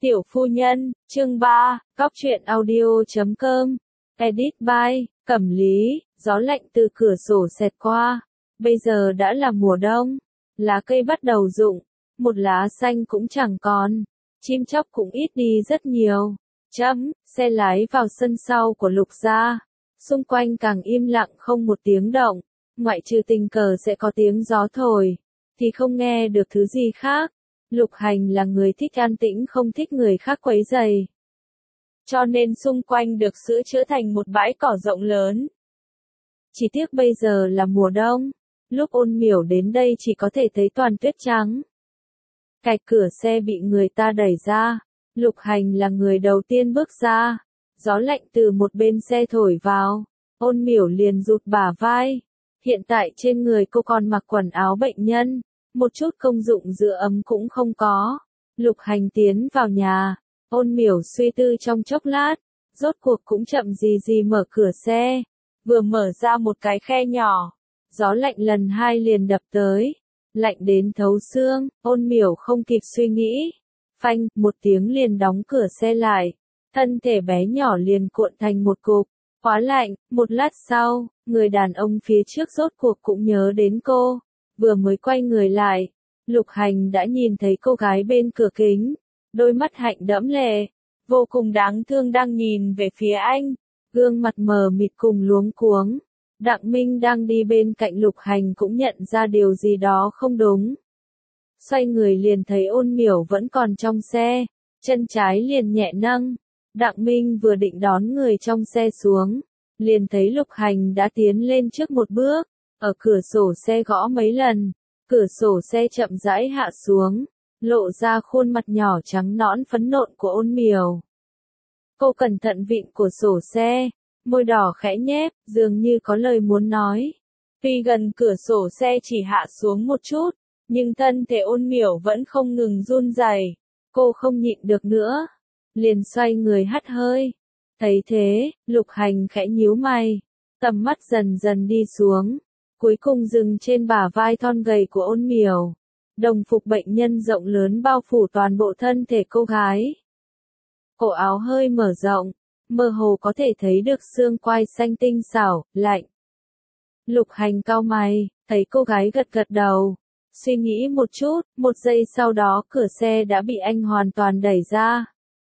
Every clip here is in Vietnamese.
Tiểu phu nhân, chương 3, Cóc truyện audio.com, edit by, Cẩm Lý, gió lạnh từ cửa sổ xẹt qua. Bây giờ đã là mùa đông, lá cây bắt đầu rụng, một lá xanh cũng chẳng còn, chim chóc cũng ít đi rất nhiều. Xe lái vào sân sau của Lục gia, xung quanh càng im lặng không một tiếng động, ngoại trừ tình cờ sẽ có tiếng gió thổi, thì không nghe được thứ gì khác. Lục Hành là người thích an tĩnh không thích người khác quấy rầy. Cho nên xung quanh được sửa chữa thành một bãi cỏ rộng lớn. Chỉ tiếc bây giờ là mùa đông, lúc Ôn Miểu đến đây chỉ có thể thấy toàn tuyết trắng. Cạch cửa xe bị người ta đẩy ra, Lục Hành là người đầu tiên bước ra, gió lạnh từ một bên xe thổi vào, Ôn Miểu liền rụt bả vai. Hiện tại trên người cô còn mặc quần áo bệnh nhân, một chút công dụng giữ ấm cũng không có. Lục Hành tiến vào nhà, Ôn Miểu suy tư trong chốc lát, rốt cuộc cũng chậm gì mở cửa xe, vừa mở ra một cái khe nhỏ, gió lạnh lần hai liền đập tới, lạnh đến thấu xương. Ôn Miểu không kịp suy nghĩ, phanh, một tiếng liền đóng cửa xe lại, thân thể bé nhỏ liền cuộn thành một cục, quá lạnh. Một lát sau, người đàn ông phía trước rốt cuộc cũng nhớ đến cô. Vừa mới quay người lại, Lục Hành đã nhìn thấy cô gái bên cửa kính, đôi mắt hạnh đẫm lệ, vô cùng đáng thương đang nhìn về phía anh, gương mặt mờ mịt cùng luống cuống. Đặng Minh đang đi bên cạnh Lục Hành cũng nhận ra điều gì đó không đúng. Xoay người liền thấy Ôn Miểu vẫn còn trong xe, chân trái liền nhẹ nâng. Đặng Minh vừa định đón người trong xe xuống, liền thấy Lục Hành đã tiến lên trước một bước. Ở cửa sổ xe gõ mấy lần, cửa sổ xe chậm rãi hạ xuống, lộ ra khuôn mặt nhỏ trắng nõn phấn nộn của Ôn Miểu. Cô cẩn thận vịn cửa sổ xe, môi đỏ khẽ nhếch, dường như có lời muốn nói. Tuy gần cửa sổ xe chỉ hạ xuống một chút, nhưng thân thể Ôn Miểu vẫn không ngừng run rẩy. Cô không nhịn được nữa, liền xoay người hắt hơi. Thấy thế, Lục Hành khẽ nhíu mày, tầm mắt dần dần đi xuống. Cuối cùng dừng trên bả vai thon gầy của Ôn Miểu. Đồng phục bệnh nhân rộng lớn bao phủ toàn bộ thân thể cô gái. Cổ áo hơi mở rộng, mơ hồ có thể thấy được xương quai xanh tinh xảo, lạnh. Lục Hành cau mày, thấy cô gái gật gật đầu. Suy nghĩ một chút, một giây sau đó cửa xe đã bị anh hoàn toàn đẩy ra.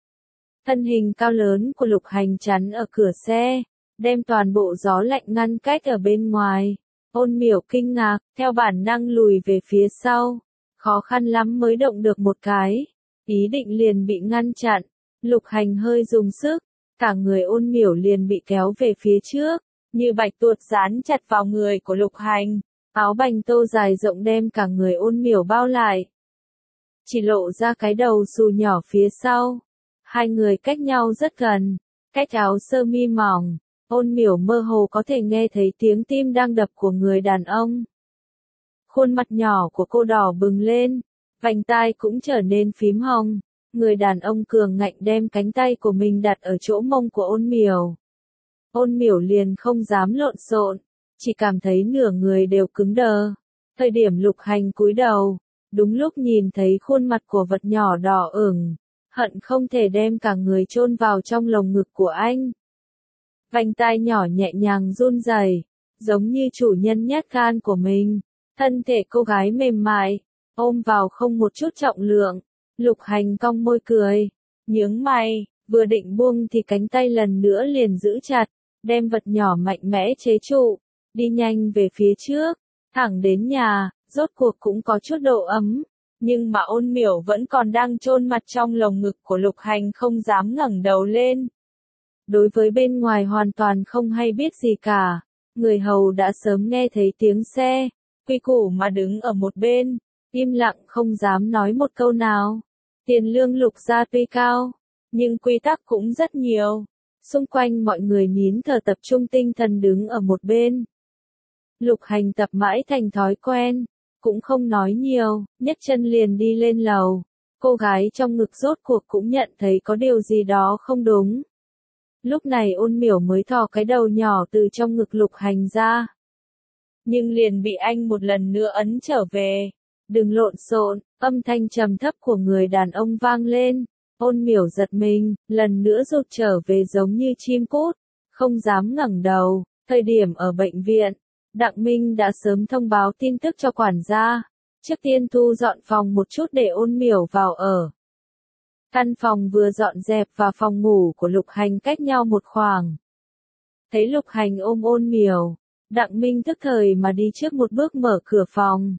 Thân hình cao lớn của Lục Hành chắn ở cửa xe, đem toàn bộ gió lạnh ngăn cách ở bên ngoài. Ôn Miểu kinh ngạc, theo bản năng lùi về phía sau, khó khăn lắm mới động được một cái, ý định liền bị ngăn chặn. Lục Hành hơi dùng sức, cả người Ôn Miểu liền bị kéo về phía trước, như bạch tuộc dán chặt vào người của Lục Hành, áo bành tô dài rộng đem cả người Ôn Miểu bao lại, chỉ lộ ra cái đầu xù nhỏ phía sau. Hai người cách nhau rất gần, cách áo sơ mi mỏng. Ôn Miểu mơ hồ có thể nghe thấy tiếng tim đang đập của người đàn ông. Khuôn mặt nhỏ của cô đỏ bừng lên, vành tai cũng trở nên phím hồng. Người đàn ông cường ngạnh đem cánh tay của mình đặt ở chỗ mông của Ôn Miểu. Ôn Miểu liền không dám lộn xộn, chỉ cảm thấy nửa người đều cứng đờ. Thời điểm Lục Hành cúi đầu, đúng lúc nhìn thấy khuôn mặt của vật nhỏ đỏ ửng, hận không thể đem cả người chôn vào trong lồng ngực của anh. Vành tai nhỏ nhẹ nhàng run rẩy, giống như chủ nhân nhát gan của mình. Thân thể cô gái mềm mại, ôm vào không một chút trọng lượng. Lục Hành cong môi cười, nhướng mày, vừa định buông thì cánh tay lần nữa liền giữ chặt, đem vật nhỏ mạnh mẽ chế trụ, đi nhanh về phía trước, thẳng đến nhà, rốt cuộc cũng có chút độ ấm. Nhưng mà Ôn Miểu vẫn còn đang chôn mặt trong lồng ngực của Lục Hành không dám ngẩng đầu lên. Đối với bên ngoài hoàn toàn không hay biết gì cả, người hầu đã sớm nghe thấy tiếng xe, quy củ mà đứng ở một bên, im lặng không dám nói một câu nào. Tiền lương Lục gia tuy cao, nhưng quy tắc cũng rất nhiều. Xung quanh mọi người nín thở tập trung tinh thần đứng ở một bên. Lục Hành tập mãi thành thói quen, cũng không nói nhiều, nhấc chân liền đi lên lầu. Cô gái trong ngực rốt cuộc cũng nhận thấy có điều gì đó không đúng. Lúc này Ôn Miểu mới thò cái đầu nhỏ từ trong ngực Lục Hành ra. Nhưng liền bị anh một lần nữa ấn trở về. Đừng lộn xộn, âm thanh trầm thấp của người đàn ông vang lên. Ôn Miểu giật mình, lần nữa rụt trở về giống như chim cút, không dám ngẩng đầu. Thời điểm ở bệnh viện, Đặng Minh đã sớm thông báo tin tức cho quản gia, trước tiên thu dọn phòng một chút để Ôn Miểu vào ở. Căn phòng vừa dọn dẹp và phòng ngủ của Lục Hành cách nhau một khoảng. Thấy Lục Hành ôm Ôn Miểu, Đặng Minh tức thời mà đi trước một bước mở cửa phòng.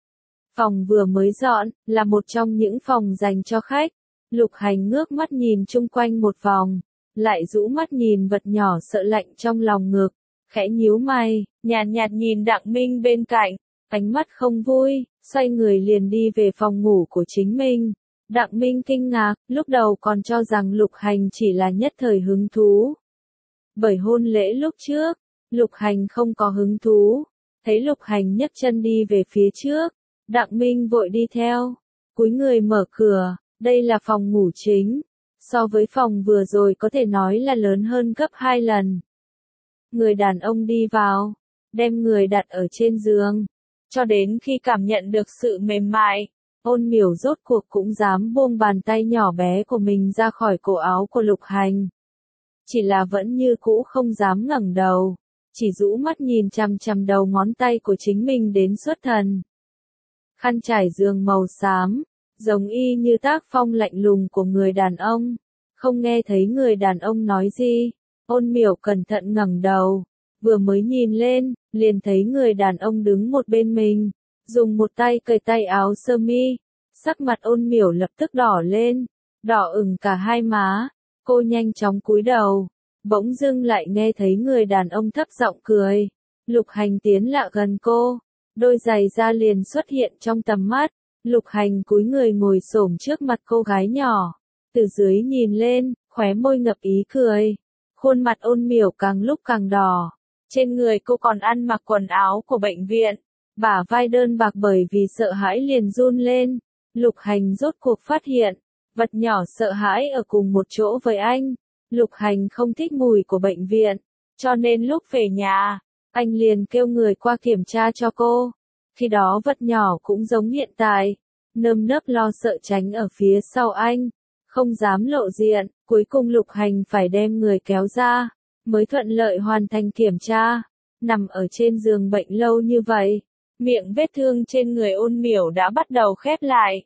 Phòng vừa mới dọn, là một trong những phòng dành cho khách. Lục Hành ngước mắt nhìn chung quanh một vòng, lại rũ mắt nhìn vật nhỏ sợ lạnh trong lòng ngực, khẽ nhíu mày, nhàn nhạt nhìn Đặng Minh bên cạnh, ánh mắt không vui, xoay người liền đi về phòng ngủ của chính mình. Đặng Minh kinh ngạc, lúc đầu còn cho rằng Lục Hành chỉ là nhất thời hứng thú. Bởi hôn lễ lúc trước, Lục Hành không có hứng thú, thấy Lục Hành nhấc chân đi về phía trước, Đặng Minh vội đi theo, cúi người mở cửa, đây là phòng ngủ chính, so với phòng vừa rồi có thể nói là lớn hơn gấp 2 lần. Người đàn ông đi vào, đem người đặt ở trên giường, cho đến khi cảm nhận được sự mềm mại, Ôn Miểu rốt cuộc cũng dám buông bàn tay nhỏ bé của mình ra khỏi cổ áo của Lục Hành. Chỉ là vẫn như cũ không dám ngẩng đầu, chỉ rũ mắt nhìn chằm chằm đầu ngón tay của chính mình đến xuất thần. Khăn trải giường màu xám, giống y như tác phong lạnh lùng của người đàn ông, không nghe thấy người đàn ông nói gì. Ôn Miểu cẩn thận ngẩng đầu, vừa mới nhìn lên, liền thấy người đàn ông đứng một bên mình, dùng một tay cởi tay áo sơ mi, sắc mặt Ôn Miểu lập tức đỏ lên, đỏ ửng cả hai má, cô nhanh chóng cúi đầu, bỗng dưng lại nghe thấy người đàn ông thấp giọng cười. Lục Hành tiến lại gần cô, đôi giày da liền xuất hiện trong tầm mắt. Lục Hành cúi người ngồi xổm trước mặt cô gái nhỏ, từ dưới nhìn lên, khóe môi ngập ý cười. Khuôn mặt Ôn Miểu càng lúc càng đỏ, trên người cô còn ăn mặc quần áo của bệnh viện, bả vai đơn bạc bởi vì sợ hãi liền run lên. Lục Hành rốt cuộc phát hiện, vật nhỏ sợ hãi ở cùng một chỗ với anh. Lục Hành không thích mùi của bệnh viện, cho nên lúc về nhà, anh liền kêu người qua kiểm tra cho cô. Khi đó vật nhỏ cũng giống hiện tại, nơm nớp lo sợ tránh ở phía sau anh, không dám lộ diện. Cuối cùng Lục Hành phải đem người kéo ra, mới thuận lợi hoàn thành kiểm tra. Nằm ở trên giường bệnh lâu như vậy, miệng vết thương trên người Ôn Miểu đã bắt đầu khép lại.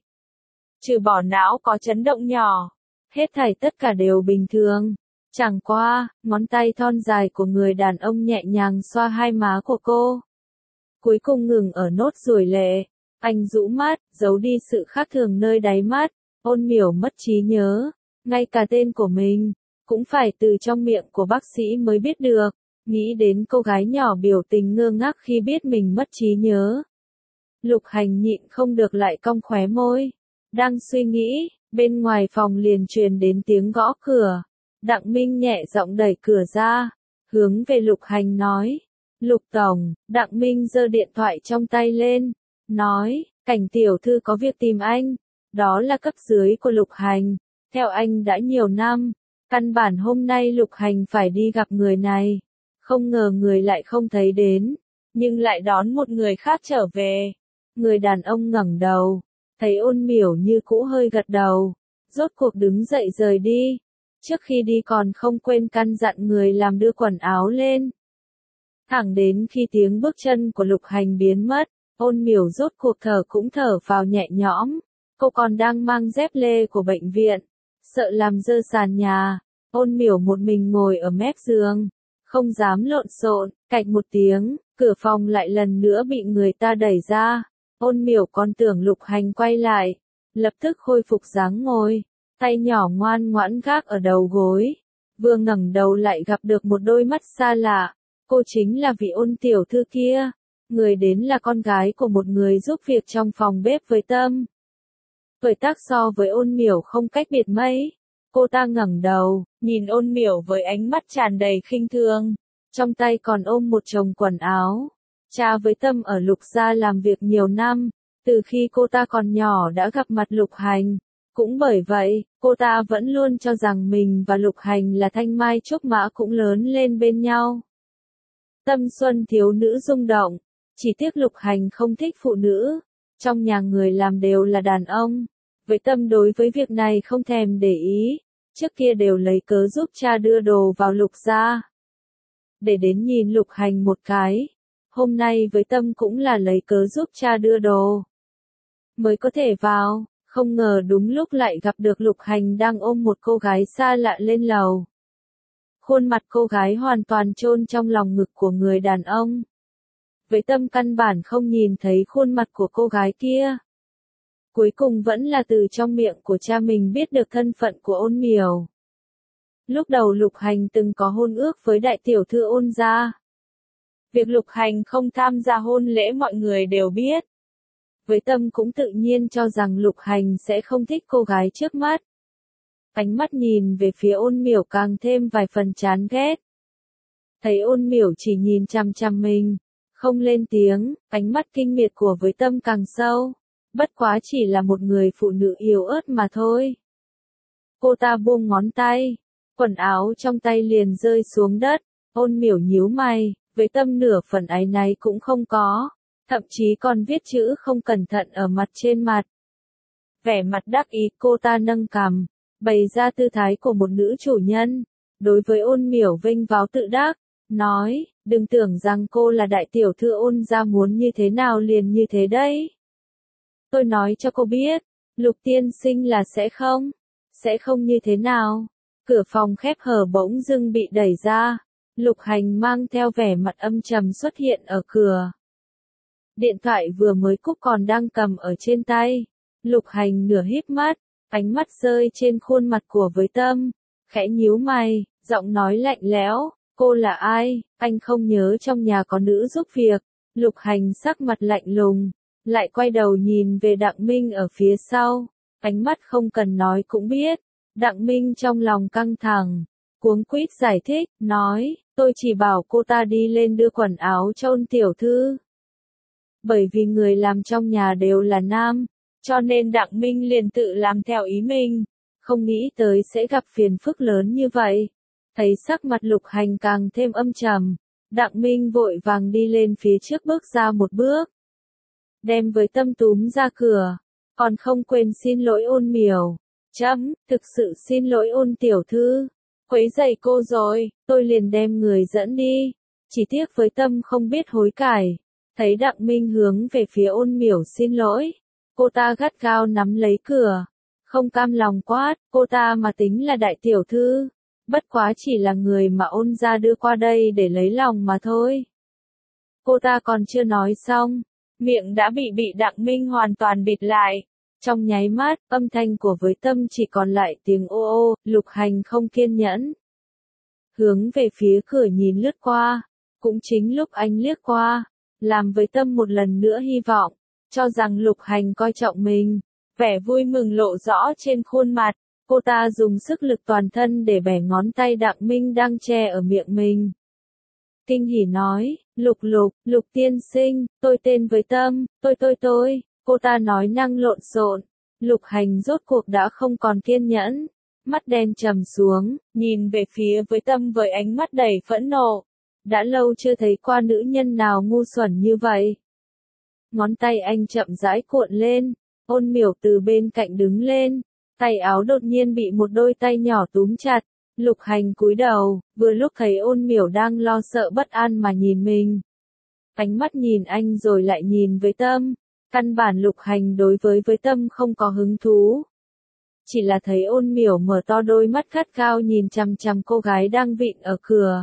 Trừ bỏ não có chấn động nhỏ, hết thảy tất cả đều bình thường. Chẳng qua, ngón tay thon dài của người đàn ông nhẹ nhàng xoa hai má của cô. Cuối cùng ngừng ở nốt ruồi lệ. Anh rũ mắt, giấu đi sự khác thường nơi đáy mắt. Ôn Miểu mất trí nhớ, ngay cả tên của mình, cũng phải từ trong miệng của bác sĩ mới biết được. Nghĩ đến cô gái nhỏ biểu tình ngơ ngác khi biết mình mất trí nhớ. Lục Hành nhịn không được lại cong khóe môi. Đang suy nghĩ, bên ngoài phòng liền truyền đến tiếng gõ cửa. Đặng Minh nhẹ giọng đẩy cửa ra, hướng về Lục Hành nói. Lục Tổng, Đặng Minh giơ điện thoại trong tay lên, nói, Cảnh tiểu thư có việc tìm anh. Đó là cấp dưới của Lục Hành, theo anh đã nhiều năm, căn bản hôm nay Lục Hành phải đi gặp người này. Không ngờ người lại không thấy đến, nhưng lại đón một người khác trở về. Người đàn ông ngẩng đầu, thấy Ôn Miểu như cũ hơi gật đầu, rốt cuộc đứng dậy rời đi. Trước khi đi còn không quên căn dặn người làm đưa quần áo lên. Thẳng đến khi tiếng bước chân của Lục Hành biến mất, Ôn Miểu rốt cuộc thở cũng thở vào nhẹ nhõm. Cô còn đang mang dép lê của bệnh viện, sợ làm dơ sàn nhà. Ôn Miểu một mình ngồi ở mép giường, không dám lộn xộn. Cạch một tiếng, cửa phòng lại lần nữa bị người ta đẩy ra. Ôn Miểu còn tưởng Lục Hành quay lại, lập tức khôi phục dáng ngồi, tay nhỏ ngoan ngoãn gác ở đầu gối. Vừa ngẩng đầu lại gặp được một đôi mắt xa lạ. Cô chính là vị Ôn tiểu thư kia. Người đến là con gái của một người giúp việc trong phòng bếp với Tâm. Tuổi tác so với Ôn Miểu không cách biệt mấy. Cô ta ngẩng đầu, nhìn Ôn Miểu với ánh mắt tràn đầy khinh thường, trong tay còn ôm một chồng quần áo. Cha với Tâm ở Lục gia làm việc nhiều năm, từ khi cô ta còn nhỏ đã gặp mặt Lục Hành. Cũng bởi vậy, cô ta vẫn luôn cho rằng mình và Lục Hành là thanh mai trúc mã cũng lớn lên bên nhau. Tâm xuân thiếu nữ rung động, chỉ tiếc Lục Hành không thích phụ nữ, trong nhà người làm đều là đàn ông, Với Tâm đối với việc này không thèm để ý, trước kia đều lấy cớ giúp cha đưa đồ vào Lục gia. Để đến nhìn Lục Hành một cái, hôm nay với Tâm cũng là lấy cớ giúp cha đưa đồ. Mới có thể vào, không ngờ đúng lúc lại gặp được Lục Hành đang ôm một cô gái xa lạ lên lầu. Khuôn mặt cô gái hoàn toàn chôn trong lòng ngực của người đàn ông. Với Tâm căn bản không nhìn thấy khuôn mặt của cô gái kia. Cuối cùng vẫn là từ trong miệng của cha mình biết được thân phận của Ôn Miểu. Lúc đầu Lục Hành từng có hôn ước với đại tiểu thư Ôn gia. Việc Lục Hành không tham gia hôn lễ mọi người đều biết. Với Tâm cũng tự nhiên cho rằng Lục Hành sẽ không thích cô gái trước mắt. Ánh mắt nhìn về phía Ôn Miểu càng thêm vài phần chán ghét. Thấy Ôn Miểu chỉ nhìn chằm chằm mình, không lên tiếng, ánh mắt kinh miệt của với Tâm càng sâu. Bất quá chỉ là một người phụ nữ yếu ớt mà thôi. Cô ta buông ngón tay, quần áo trong tay liền rơi xuống đất. Ôn Miểu nhíu mày, với Tâm nửa phần áy náy cũng không có, thậm chí còn viết chữ không cẩn thận ở mặt trên mặt. Vẻ mặt đắc ý cô ta nâng cằm, bày ra tư thái của một nữ chủ nhân. Đối với Ôn Miểu vênh váo tự đắc, nói, đừng tưởng rằng cô là đại tiểu thư Ôn gia muốn như thế nào liền như thế đấy. Tôi nói cho cô biết, Lục tiên sinh là sẽ không như thế nào. Cửa phòng khép hờ bỗng dưng bị đẩy ra, Lục Hành mang theo vẻ mặt âm trầm xuất hiện ở cửa. Điện thoại vừa mới cúp còn đang cầm ở trên tay. Lục Hành nửa híp mắt, ánh mắt rơi trên khuôn mặt của với Tâm, khẽ nhíu mày, giọng nói lạnh lẽo, cô là ai, anh không nhớ trong nhà có nữ giúp việc. Lục Hành sắc mặt lạnh lùng, lại quay đầu nhìn về Đặng Minh ở phía sau, ánh mắt không cần nói cũng biết. Đặng Minh trong lòng căng thẳng, cuống quýt giải thích, nói, tôi chỉ bảo cô ta đi lên đưa quần áo cho Ôn tiểu thư. Bởi vì người làm trong nhà đều là nam, cho nên Đặng Minh liền tự làm theo ý mình, không nghĩ tới sẽ gặp phiền phức lớn như vậy. Thấy sắc mặt Lục Hành càng thêm âm trầm, Đặng Minh vội vàng đi lên phía trước bước ra một bước. Đem với Tâm túm ra cửa, còn không quên xin lỗi Ôn Miểu. Thực sự xin lỗi Ôn tiểu thư, quấy rầy cô rồi, tôi liền đem người dẫn đi. Chỉ tiếc với Tâm không biết hối cải. Thấy Đặng Minh hướng về phía Ôn Miểu xin lỗi, cô ta gắt gao nắm lấy cửa, không cam lòng quát, cô ta mà tính là đại tiểu thư, bất quá chỉ là người mà Ôn gia đưa qua đây để lấy lòng mà thôi. Cô ta còn chưa nói xong, miệng đã bị Đặng Minh hoàn toàn bịt lại. Trong nháy mắt, âm thanh của với Tâm chỉ còn lại tiếng ô ô. Lục Hành không kiên nhẫn, hướng về phía cửa nhìn lướt qua. Cũng chính lúc anh liếc qua, làm với Tâm một lần nữa hy vọng, cho rằng Lục Hành coi trọng mình. Vẻ vui mừng lộ rõ trên khuôn mặt, cô ta dùng sức lực toàn thân để bẻ ngón tay Đặng Minh đang che ở miệng mình. Kinh hỉ nói, Lục tiên sinh, tôi tên với Tâm, tôi. Cô ta nói năng lộn xộn. Lục Hành rốt cuộc đã không còn kiên nhẫn, mắt đen trầm xuống, nhìn về phía với Tâm với ánh mắt đầy phẫn nộ. Đã lâu chưa thấy qua nữ nhân nào ngu xuẩn như vậy. Ngón tay anh chậm rãi cuộn lên, Ôn Miểu từ bên cạnh đứng lên, tay áo đột nhiên bị một đôi tay nhỏ túm chặt. Lục Hành cúi đầu, vừa lúc thấy Ôn Miểu đang lo sợ bất an mà nhìn mình. Ánh mắt nhìn anh rồi lại nhìn với Tâm. Căn bản Lục Hành đối với Tâm không có hứng thú. Chỉ là thấy Ôn Miểu mở to đôi mắt gắt gao nhìn chằm chằm cô gái đang vịn ở cửa.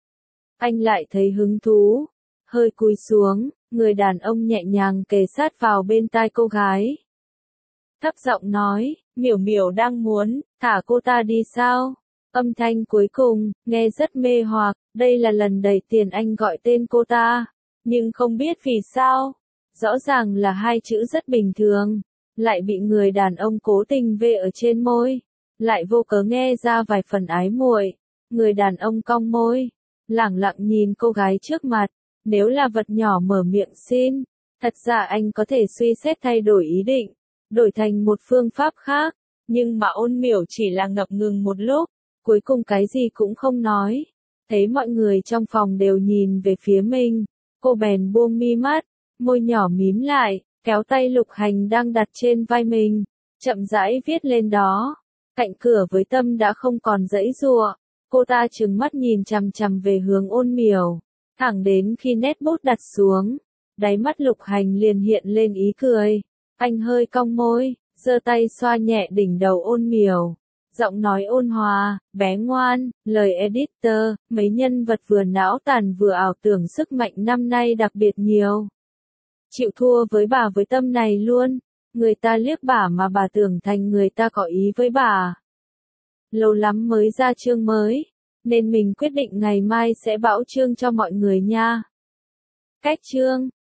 Anh lại thấy hứng thú, hơi cúi xuống, người đàn ông nhẹ nhàng kề sát vào bên tai cô gái. Thấp giọng nói, Miểu đang muốn, thả cô ta đi sao? Âm thanh cuối cùng, nghe rất mê hoặc, đây là lần đầu tiên anh gọi tên cô ta, nhưng không biết vì sao. Rõ ràng là hai chữ rất bình thường, lại bị người đàn ông cố tình vê ở trên môi, lại vô cớ nghe ra vài phần ái muội. Người đàn ông cong môi, lẳng lặng nhìn cô gái trước mặt, nếu là vật nhỏ mở miệng xin, thật ra anh có thể suy xét thay đổi ý định, đổi thành một phương pháp khác, nhưng mà Ôn Miểu chỉ là ngập ngừng một lúc, cuối cùng cái gì cũng không nói. Thấy mọi người trong phòng đều nhìn về phía mình, cô bèn buông mi mắt, môi nhỏ mím lại, kéo tay Lục Hành đang đặt trên vai mình, chậm rãi viết lên đó. Cạnh cửa với Tâm đã không còn giãy giụa, cô ta trừng mắt nhìn chằm chằm về hướng Ôn Miểu, thẳng đến khi nét bút đặt xuống, đáy mắt Lục Hành liền hiện lên ý cười. Anh hơi cong môi, giơ tay xoa nhẹ đỉnh đầu Ôn Miểu, giọng nói ôn hòa, bé ngoan, lời editor, mấy nhân vật vừa não tàn vừa ảo tưởng sức mạnh năm nay đặc biệt nhiều. Chịu thua với bà với Tâm này luôn, người ta liếc bà mà bà tưởng thành người ta có ý với bà. Lâu lắm mới ra chương mới, nên mình quyết định ngày mai sẽ bão chương cho mọi người nha. Cách chương